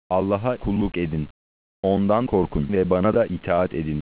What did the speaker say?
Allah'a kulluk edin. Ondan korkun ve bana da itaat edin.